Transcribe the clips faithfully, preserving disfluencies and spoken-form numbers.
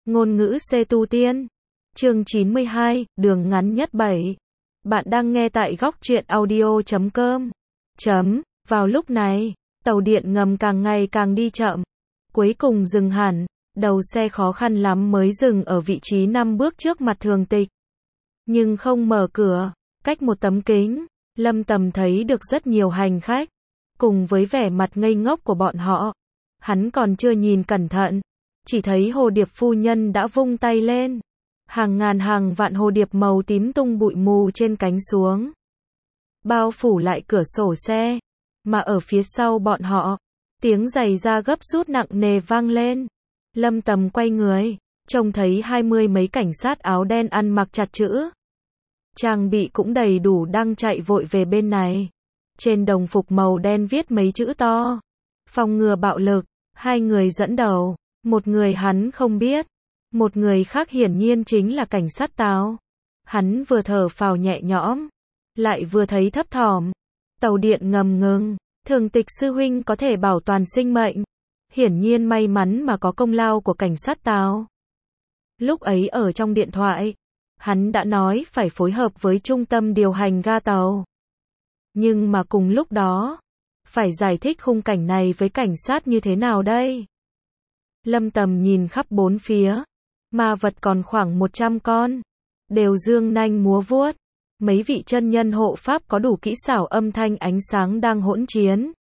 Ngôn ngữ C tu tiên. Chương chín mươi hai, đường ngắn nhất bảy. Bạn đang nghe tại góc truyện audio chấm com. Chấm. Vào lúc này, tàu điện ngầm càng ngày càng đi chậm. Cuối cùng dừng hẳn, đầu xe khó khăn lắm mới dừng ở vị trí năm bước trước mặt Thường Tịch. Nhưng không mở cửa, cách một tấm kính, Lâm Tầm thấy được rất nhiều hành khách. Cùng với vẻ mặt ngây ngốc của bọn họ, hắn còn chưa nhìn cẩn thận, chỉ thấy hồ điệp phu nhân đã vung tay lên. Hàng ngàn hàng vạn hồ điệp màu tím tung bụi mù trên cánh xuống, bao phủ lại cửa sổ xe. Mà ở phía sau bọn họ, tiếng giày da gấp rút nặng nề vang lên. Lâm Tầm quay người, trông thấy hai mươi mấy cảnh sát áo đen ăn mặc chặt chữ, trang bị cũng đầy đủ đang chạy vội về bên này. Trên đồng phục màu đen viết mấy chữ to: phòng ngừa bạo lực. Hai người dẫn đầu, một người hắn không biết, một người khác hiển nhiên chính là cảnh sát Tào. Hắn vừa thở phào nhẹ nhõm, lại vừa thấy thấp thỏm. Tàu điện ngầm ngừng, Thường Tịch sư huynh có thể bảo toàn sinh mệnh, hiển nhiên may mắn mà có công lao của cảnh sát Tào. Lúc ấy ở trong điện thoại, hắn đã nói phải phối hợp với trung tâm điều hành ga tàu. Nhưng mà cùng lúc đó, phải giải thích khung cảnh này với cảnh sát như thế nào đây? Lâm Tầm nhìn khắp bốn phía, ma vật còn khoảng một trăm con, đều dương nanh múa vuốt. Mấy vị chân nhân hộ pháp có đủ kỹ xảo âm thanh ánh sáng đang hỗn chiến.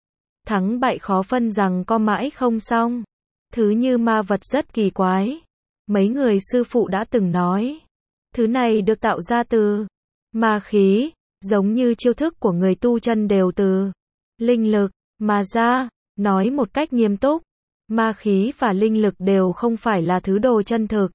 Thắng bại khó phân rằng co mãi không xong. Thứ như ma vật rất kỳ quái. Mấy người sư phụ đã từng nói, thứ này được tạo ra từ ma khí, giống như chiêu thức của người tu chân đều từ linh lực mà ra. Nói một cách nghiêm túc, ma khí và linh lực đều không phải là thứ đồ chân thực.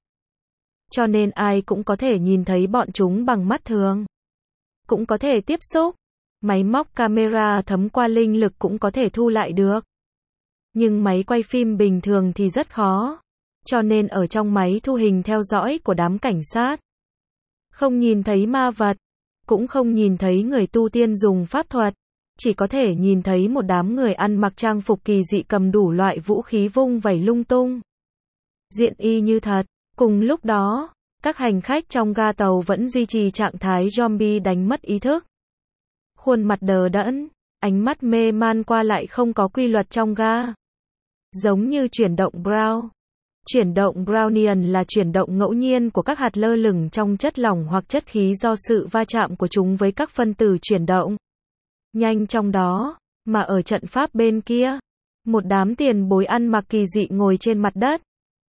Cho nên ai cũng có thể nhìn thấy bọn chúng bằng mắt thường, cũng có thể tiếp xúc. Máy móc camera thấm qua linh lực cũng có thể thu lại được. Nhưng máy quay phim bình thường thì rất khó. Cho nên ở trong máy thu hình theo dõi của đám cảnh sát, không nhìn thấy ma vật, cũng không nhìn thấy người tu tiên dùng pháp thuật. Chỉ có thể nhìn thấy một đám người ăn mặc trang phục kỳ dị cầm đủ loại vũ khí vung vẩy lung tung. Diện y như thật. Cùng lúc đó, các hành khách trong ga tàu vẫn duy trì trạng thái zombie đánh mất ý thức. Khuôn mặt đờ đẫn, ánh mắt mê man qua lại không có quy luật trong ga. Giống như chuyển động Brown. Chuyển động Brownian là chuyển động ngẫu nhiên của các hạt lơ lửng trong chất lỏng hoặc chất khí do sự va chạm của chúng với các phân tử chuyển động nhanh trong đó. Mà ở trận pháp bên kia, một đám tiền bối ăn mặc kỳ dị ngồi trên mặt đất,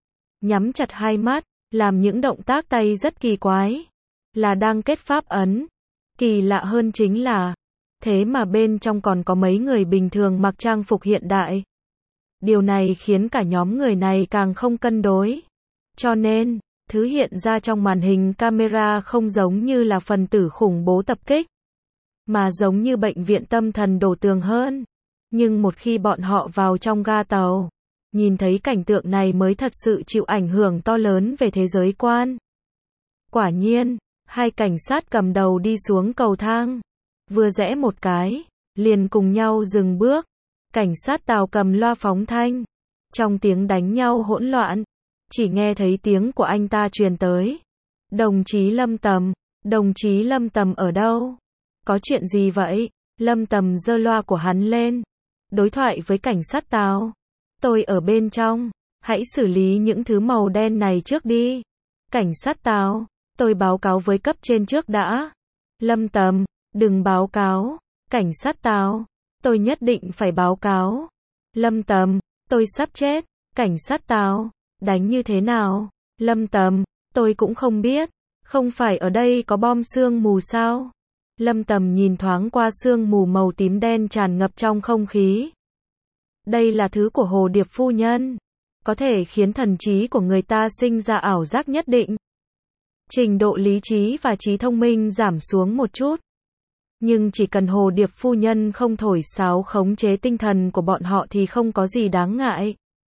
nhắm chặt hai mắt, làm những động tác tay rất kỳ quái, là đang kết pháp ấn. Kỳ lạ hơn chính là, thế mà bên trong còn có mấy người bình thường mặc trang phục hiện đại. Điều này khiến cả nhóm người này càng không cân đối. Cho nên, thứ hiện ra trong màn hình camera không giống như là phần tử khủng bố tập kích, mà giống như bệnh viện tâm thần đổ tường hơn. Nhưng một khi bọn họ vào trong ga tàu, nhìn thấy cảnh tượng này mới thật sự chịu ảnh hưởng to lớn về thế giới quan. Quả nhiên, hai cảnh sát cầm đầu đi xuống cầu thang, vừa rẽ một cái, liền cùng nhau dừng bước. Cảnh sát Tào cầm loa phóng thanh, trong tiếng đánh nhau hỗn loạn, chỉ nghe thấy tiếng của anh ta truyền tới: đồng chí Lâm Tầm, đồng chí Lâm Tầm ở đâu? Có chuyện gì vậy? Lâm Tầm giơ loa của hắn lên, đối thoại với cảnh sát Tào: tôi ở bên trong, hãy xử lý những thứ màu đen này trước đi. Cảnh sát Tào: tôi báo cáo với cấp trên trước đã. Lâm Tầm: đừng báo cáo. Cảnh sát Tào: tôi nhất định phải báo cáo. Lâm Tầm: tôi sắp chết. Cảnh sát Tào: đánh như thế nào? Lâm Tầm: tôi cũng không biết. Không phải ở đây có bom sương mù sao? Lâm Tầm nhìn thoáng qua sương mù màu tím đen tràn ngập trong không khí. Đây là thứ của hồ điệp phu nhân, có thể khiến thần trí của người ta sinh ra ảo giác nhất định. Trình độ lý trí và trí thông minh giảm xuống một chút. Nhưng chỉ cần hồ điệp phu nhân không thổi sáo khống chế tinh thần của bọn họ thì không có gì đáng ngại.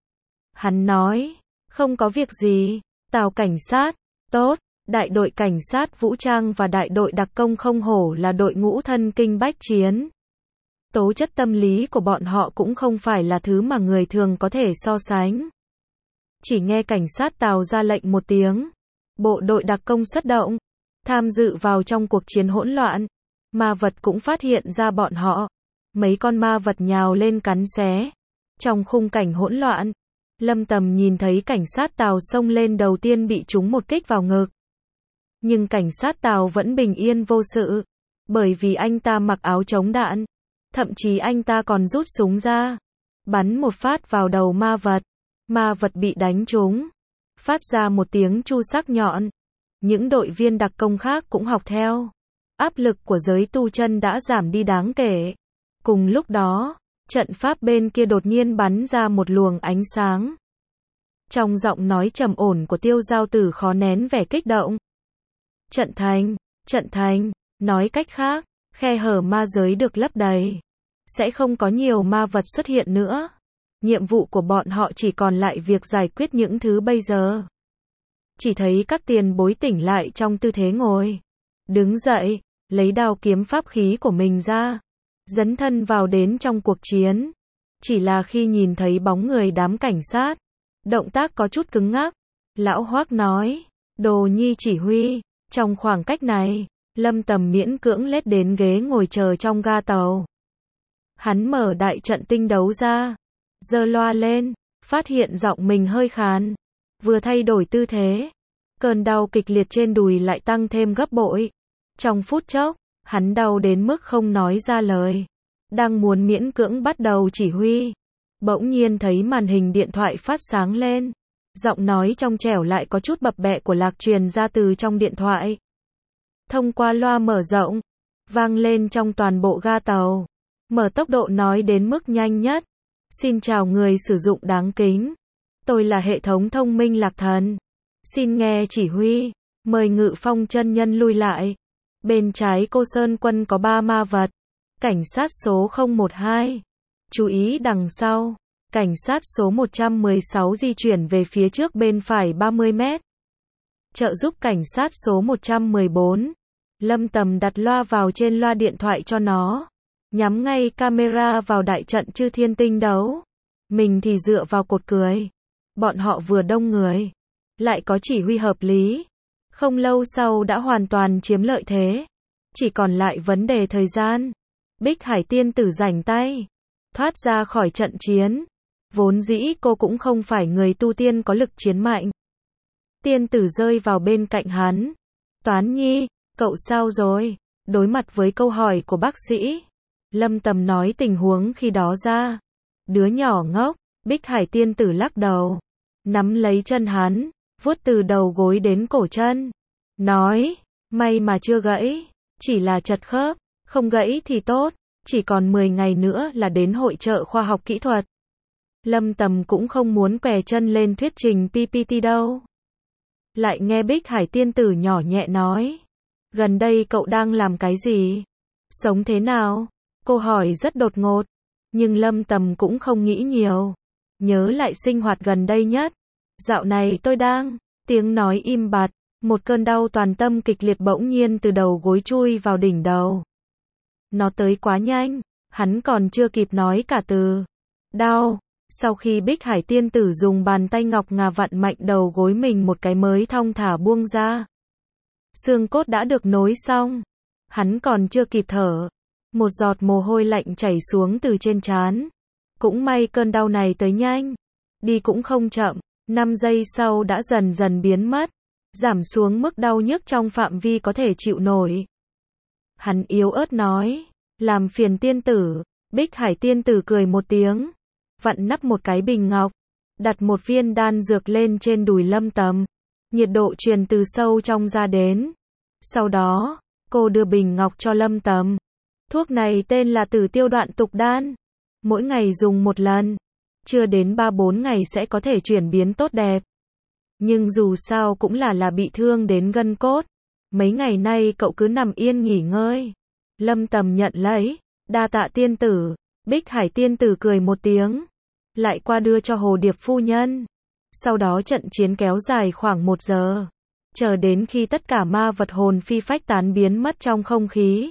Hắn nói, không có việc gì. Tào cảnh sát, tốt. Đại đội cảnh sát vũ trang và đại đội đặc công không hổ là đội ngũ thân kinh bách chiến. Tố chất tâm lý của bọn họ cũng không phải là thứ mà người thường có thể so sánh. Chỉ nghe cảnh sát Tào ra lệnh một tiếng. Bộ đội đặc công xuất động. Tham dự vào trong cuộc chiến hỗn loạn. Ma vật cũng phát hiện ra bọn họ. Mấy con ma vật nhào lên cắn xé. Trong khung cảnh hỗn loạn, Lâm Tầm nhìn thấy cảnh sát Tào xông lên đầu tiên bị trúng một kích vào ngực. Nhưng cảnh sát Tào vẫn bình yên vô sự. Bởi vì anh ta mặc áo chống đạn. Thậm chí anh ta còn rút súng ra. Bắn một phát vào đầu ma vật. Ma vật bị đánh trúng. Phát ra một tiếng chu sắc nhọn. Những đội viên đặc công khác cũng học theo. Áp lực của giới tu chân đã giảm đi đáng kể. Cùng lúc đó, trận pháp bên kia đột nhiên bắn ra một luồng ánh sáng. Trong giọng nói trầm ổn của Tiêu Giao Tử khó nén vẻ kích động. Trận thành, trận thành, nói cách khác, khe hở ma giới được lấp đầy. Sẽ không có nhiều ma vật xuất hiện nữa. Nhiệm vụ của bọn họ chỉ còn lại việc giải quyết những thứ bây giờ. Chỉ thấy các tiền bối tỉnh lại trong tư thế ngồi. Đứng dậy, lấy đao kiếm pháp khí của mình ra. Dấn thân vào đến trong cuộc chiến. Chỉ là khi nhìn thấy bóng người đám cảnh sát. Động tác có chút cứng ngắc. Lão Hoác nói. Đồ Nhi chỉ huy. Trong khoảng cách này, Lâm Tầm miễn cưỡng lết đến ghế ngồi chờ trong ga tàu. Hắn mở đại trận tinh đấu ra. Giơ loa lên. Phát hiện giọng mình hơi khàn. Vừa thay đổi tư thế. Cơn đau kịch liệt trên đùi lại tăng thêm gấp bội. Trong phút chốc, hắn đau đến mức không nói ra lời. Đang muốn miễn cưỡng bắt đầu chỉ huy. Bỗng nhiên thấy màn hình điện thoại phát sáng lên. Giọng nói trong trẻo lại có chút bập bẹ của Lạc truyền ra từ trong điện thoại. Thông qua loa mở rộng. Vang lên trong toàn bộ ga tàu. Mở tốc độ nói đến mức nhanh nhất. Xin chào người sử dụng đáng kính. Tôi là hệ thống thông minh Lạc Thần. Xin nghe chỉ huy. Mời Ngự Phong chân nhân lui lại. Bên trái Cô Sơn Quân có ba ma vật. Cảnh sát số không một hai. Chú ý đằng sau. Cảnh sát số một trăm mười sáu di chuyển về phía trước bên phải ba mươi mét. Trợ giúp cảnh sát số một trăm mười bốn. Lâm Tầm đặt loa vào trên loa điện thoại cho nó. Nhắm ngay camera vào đại trận chư thiên tinh đấu. Mình thì dựa vào cột cười. Bọn họ vừa đông người. Lại có chỉ huy hợp lý. Không lâu sau đã hoàn toàn chiếm lợi thế. Chỉ còn lại vấn đề thời gian. Bích Hải tiên tử rảnh tay. Thoát ra khỏi trận chiến. Vốn dĩ cô cũng không phải người tu tiên có lực chiến mạnh. Tiên tử rơi vào bên cạnh hắn. Toán Nhi, cậu sao rồi? Đối mặt với câu hỏi của bác sĩ. Lâm Tầm nói tình huống khi đó ra. Đứa nhỏ ngốc. Bích Hải tiên tử lắc đầu. Nắm lấy chân hắn. Vuốt từ đầu gối đến cổ chân. Nói, may mà chưa gãy. Chỉ là chật khớp. Không gãy thì tốt. Chỉ còn mười ngày nữa là đến hội chợ khoa học kỹ thuật. Lâm Tầm cũng không muốn què chân lên thuyết trình pê pê tê đâu. Lại nghe Bích Hải tiên tử nhỏ nhẹ nói. Gần đây cậu đang làm cái gì? Sống thế nào? Cô hỏi rất đột ngột. Nhưng Lâm Tầm cũng không nghĩ nhiều. Nhớ lại sinh hoạt gần đây nhất. Dạo này tôi đang. Tiếng nói im bặt. Một cơn đau toàn tâm kịch liệt bỗng nhiên từ đầu gối chui vào đỉnh đầu. Nó tới quá nhanh. Hắn còn chưa kịp nói cả từ. Đau. Sau khi Bích Hải tiên tử dùng bàn tay ngọc ngà vặn mạnh đầu gối mình một cái mới thong thả buông ra. Xương cốt đã được nối xong. Hắn còn chưa kịp thở. Một giọt mồ hôi lạnh chảy xuống từ trên trán. Cũng may cơn đau này tới nhanh. Đi cũng không chậm. năm giây sau đã dần dần biến mất. Giảm xuống mức đau nhức trong phạm vi có thể chịu nổi. Hắn yếu ớt nói. Làm phiền tiên tử. Bích Hải tiên tử cười một tiếng. Vặn nắp một cái bình ngọc. Đặt một viên đan dược lên trên đùi Lâm Tầm. Nhiệt độ truyền từ sâu trong ra đến. Sau đó, cô đưa bình ngọc cho Lâm Tầm. Thuốc này tên là Tử Tiêu Đoạn Tục Đan. Mỗi ngày dùng một lần. Chưa đến ba bốn ngày sẽ có thể chuyển biến tốt đẹp. Nhưng dù sao cũng là là bị thương đến gân cốt. Mấy ngày nay cậu cứ nằm yên nghỉ ngơi. Lâm Tầm nhận lấy. Đa tạ tiên tử. Bích Hải tiên tử cười một tiếng. Lại qua đưa cho Hồ Điệp phu nhân. Sau đó trận chiến kéo dài khoảng một giờ. Chờ đến khi tất cả ma vật hồn phi phách tán biến mất trong không khí.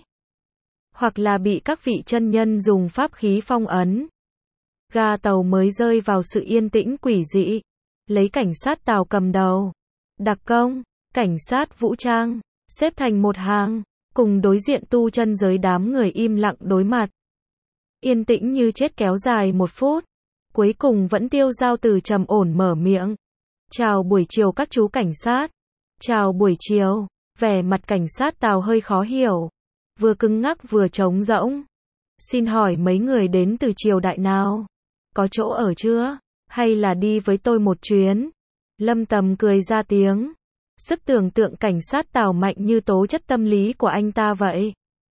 Hoặc là bị các vị chân nhân dùng pháp khí phong ấn. Ga tàu mới rơi vào sự yên tĩnh quỷ dị. lấy cảnh sát Tào cầm đầu. Đặc công, cảnh sát vũ trang, xếp thành một hàng, cùng đối diện tu chân giới đám người im lặng đối mặt. Yên tĩnh như chết kéo dài một phút. Cuối cùng vẫn Tiêu Giao Tử trầm ổn mở miệng. Chào buổi chiều các chú cảnh sát. Chào buổi chiều. Vẻ mặt cảnh sát Tào hơi khó hiểu. Vừa cứng ngắc vừa trống rỗng. Xin hỏi mấy người đến từ triều đại nào? Có chỗ ở chưa? Hay là đi với tôi một chuyến? Lâm Tầm cười ra tiếng. Sức tưởng tượng cảnh sát Tào mạnh như tố chất tâm lý của anh ta vậy.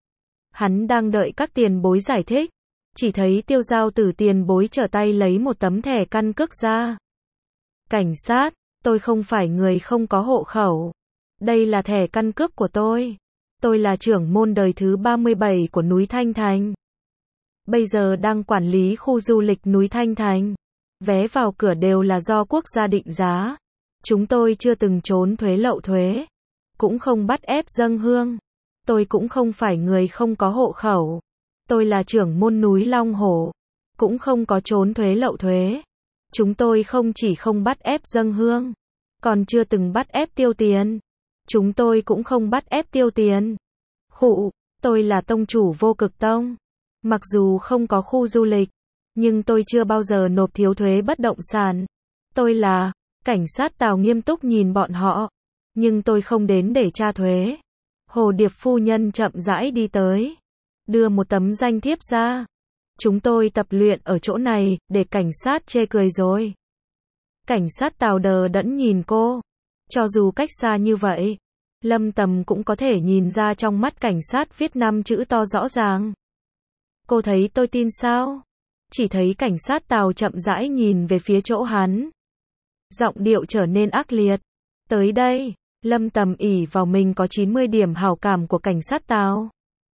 Hắn đang đợi các tiền bối giải thích. Chỉ thấy Tiêu Giao Tử tiền bối trở tay lấy một tấm thẻ căn cước ra. Cảnh sát, tôi không phải người không có hộ khẩu. Đây là thẻ căn cước của tôi. Tôi là trưởng môn đời thứ ba mươi bảy của núi Thanh Thành. Bây giờ đang quản lý khu du lịch núi Thanh Thành. Vé vào cửa đều là do quốc gia định giá. Chúng tôi chưa từng trốn thuế lậu thuế. Cũng không bắt ép dâng hương. Tôi cũng không phải người không có hộ khẩu. Tôi là trưởng môn núi Long Hổ. Cũng không có trốn thuế lậu thuế. Chúng tôi không chỉ không bắt ép dâng hương. Còn chưa từng bắt ép tiêu tiền. Chúng tôi cũng không bắt ép tiêu tiền. Khụ, tôi là tông chủ Vô Cực Tông. Mặc dù không có khu du lịch. Nhưng tôi chưa bao giờ nộp thiếu thuế bất động sản. Tôi là... Cảnh sát Tào nghiêm túc nhìn bọn họ. Nhưng tôi không đến để tra thuế. Hồ Điệp phu nhân chậm rãi đi tới. Đưa một tấm danh thiếp ra. Chúng tôi tập luyện ở chỗ này, để cảnh sát chê cười rồi. Cảnh sát Tào đờ đẫn nhìn cô. Cho dù cách xa như vậy, Lâm Tầm cũng có thể nhìn ra trong mắt cảnh sát viết năm chữ to rõ ràng. Cô thấy tôi tin sao? Chỉ thấy cảnh sát Tào chậm rãi nhìn về phía chỗ hắn. Giọng điệu trở nên ác liệt. Tới đây, Lâm Tầm ỷ vào mình có chín mươi điểm hảo cảm của cảnh sát Tào.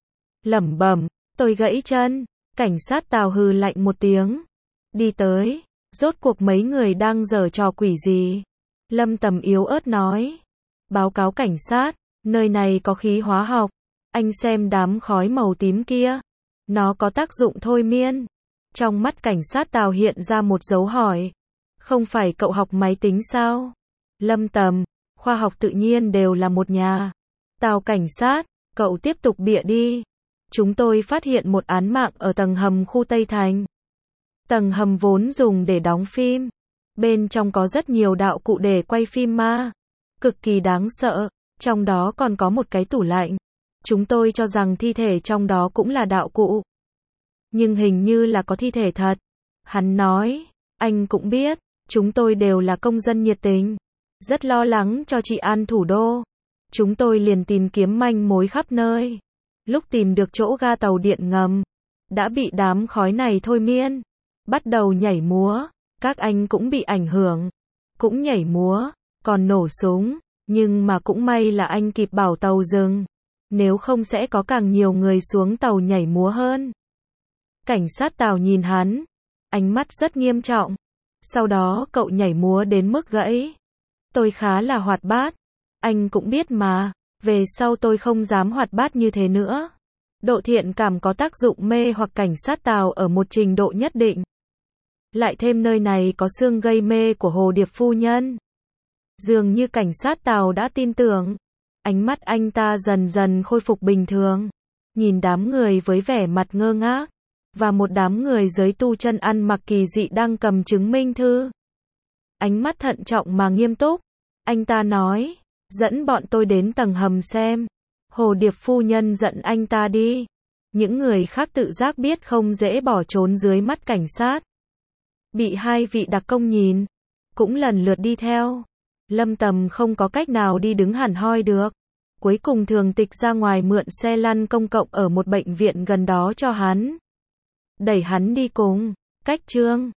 Lẩm bẩm, tôi gãy chân. Cảnh sát Tào hừ lạnh một tiếng. Đi tới, rốt cuộc mấy người đang giở trò quỷ gì? Lâm Tầm yếu ớt nói. Báo cáo cảnh sát, nơi này có khí hóa học. Anh xem đám khói màu tím kia. Nó có tác dụng thôi miên. Trong mắt cảnh sát Tào hiện ra một dấu hỏi. Không phải cậu học máy tính sao? Lâm Tầm, khoa học tự nhiên đều là một nhà. Tào cảnh sát, cậu tiếp tục bịa đi. Chúng tôi phát hiện một án mạng ở tầng hầm khu Tây Thành. Tầng hầm vốn dùng để đóng phim. Bên trong có rất nhiều đạo cụ để quay phim ma. Cực kỳ đáng sợ. Trong đó còn có một cái tủ lạnh. Chúng tôi cho rằng thi thể trong đó cũng là đạo cụ. Nhưng hình như là có thi thể thật. Hắn nói, anh cũng biết, chúng tôi đều là công dân nhiệt tình. Rất lo lắng cho trị an thủ đô. Chúng tôi liền tìm kiếm manh mối khắp nơi. Lúc tìm được chỗ ga tàu điện ngầm, đã bị đám khói này thôi miên. Bắt đầu nhảy múa. Các anh cũng bị ảnh hưởng. Cũng nhảy múa, còn nổ súng. Nhưng mà cũng may là anh kịp bảo tàu dừng. Nếu không sẽ có càng nhiều người xuống tàu nhảy múa hơn. Cảnh sát Tào nhìn hắn. Ánh mắt rất nghiêm trọng. Sau đó cậu nhảy múa đến mức gãy. Tôi khá là hoạt bát. Anh cũng biết mà. Về sau tôi không dám hoạt bát như thế nữa. Độ thiện cảm có tác dụng mê hoặc cảnh sát Tào ở một trình độ nhất định. Lại thêm nơi này có xương gây mê của Hồ Điệp phu nhân. Dường như cảnh sát Tào đã tin tưởng. Ánh mắt anh ta dần dần khôi phục bình thường. Nhìn đám người với vẻ mặt ngơ ngác. Và một đám người giới tu chân ăn mặc kỳ dị đang cầm chứng minh thư. Ánh mắt thận trọng mà nghiêm túc. Anh ta nói, dẫn bọn tôi đến tầng hầm xem. Hồ Điệp phu nhân dẫn anh ta đi. Những người khác tự giác biết không dễ bỏ trốn dưới mắt cảnh sát. Bị hai vị đặc công nhìn, cũng lần lượt đi theo. Lâm Tầm không có cách nào đi đứng hẳn hoi được. Cuối cùng Thường Tịch ra ngoài mượn xe lăn công cộng ở một bệnh viện gần đó cho hắn. Đẩy hắn đi cùng. Cách Trương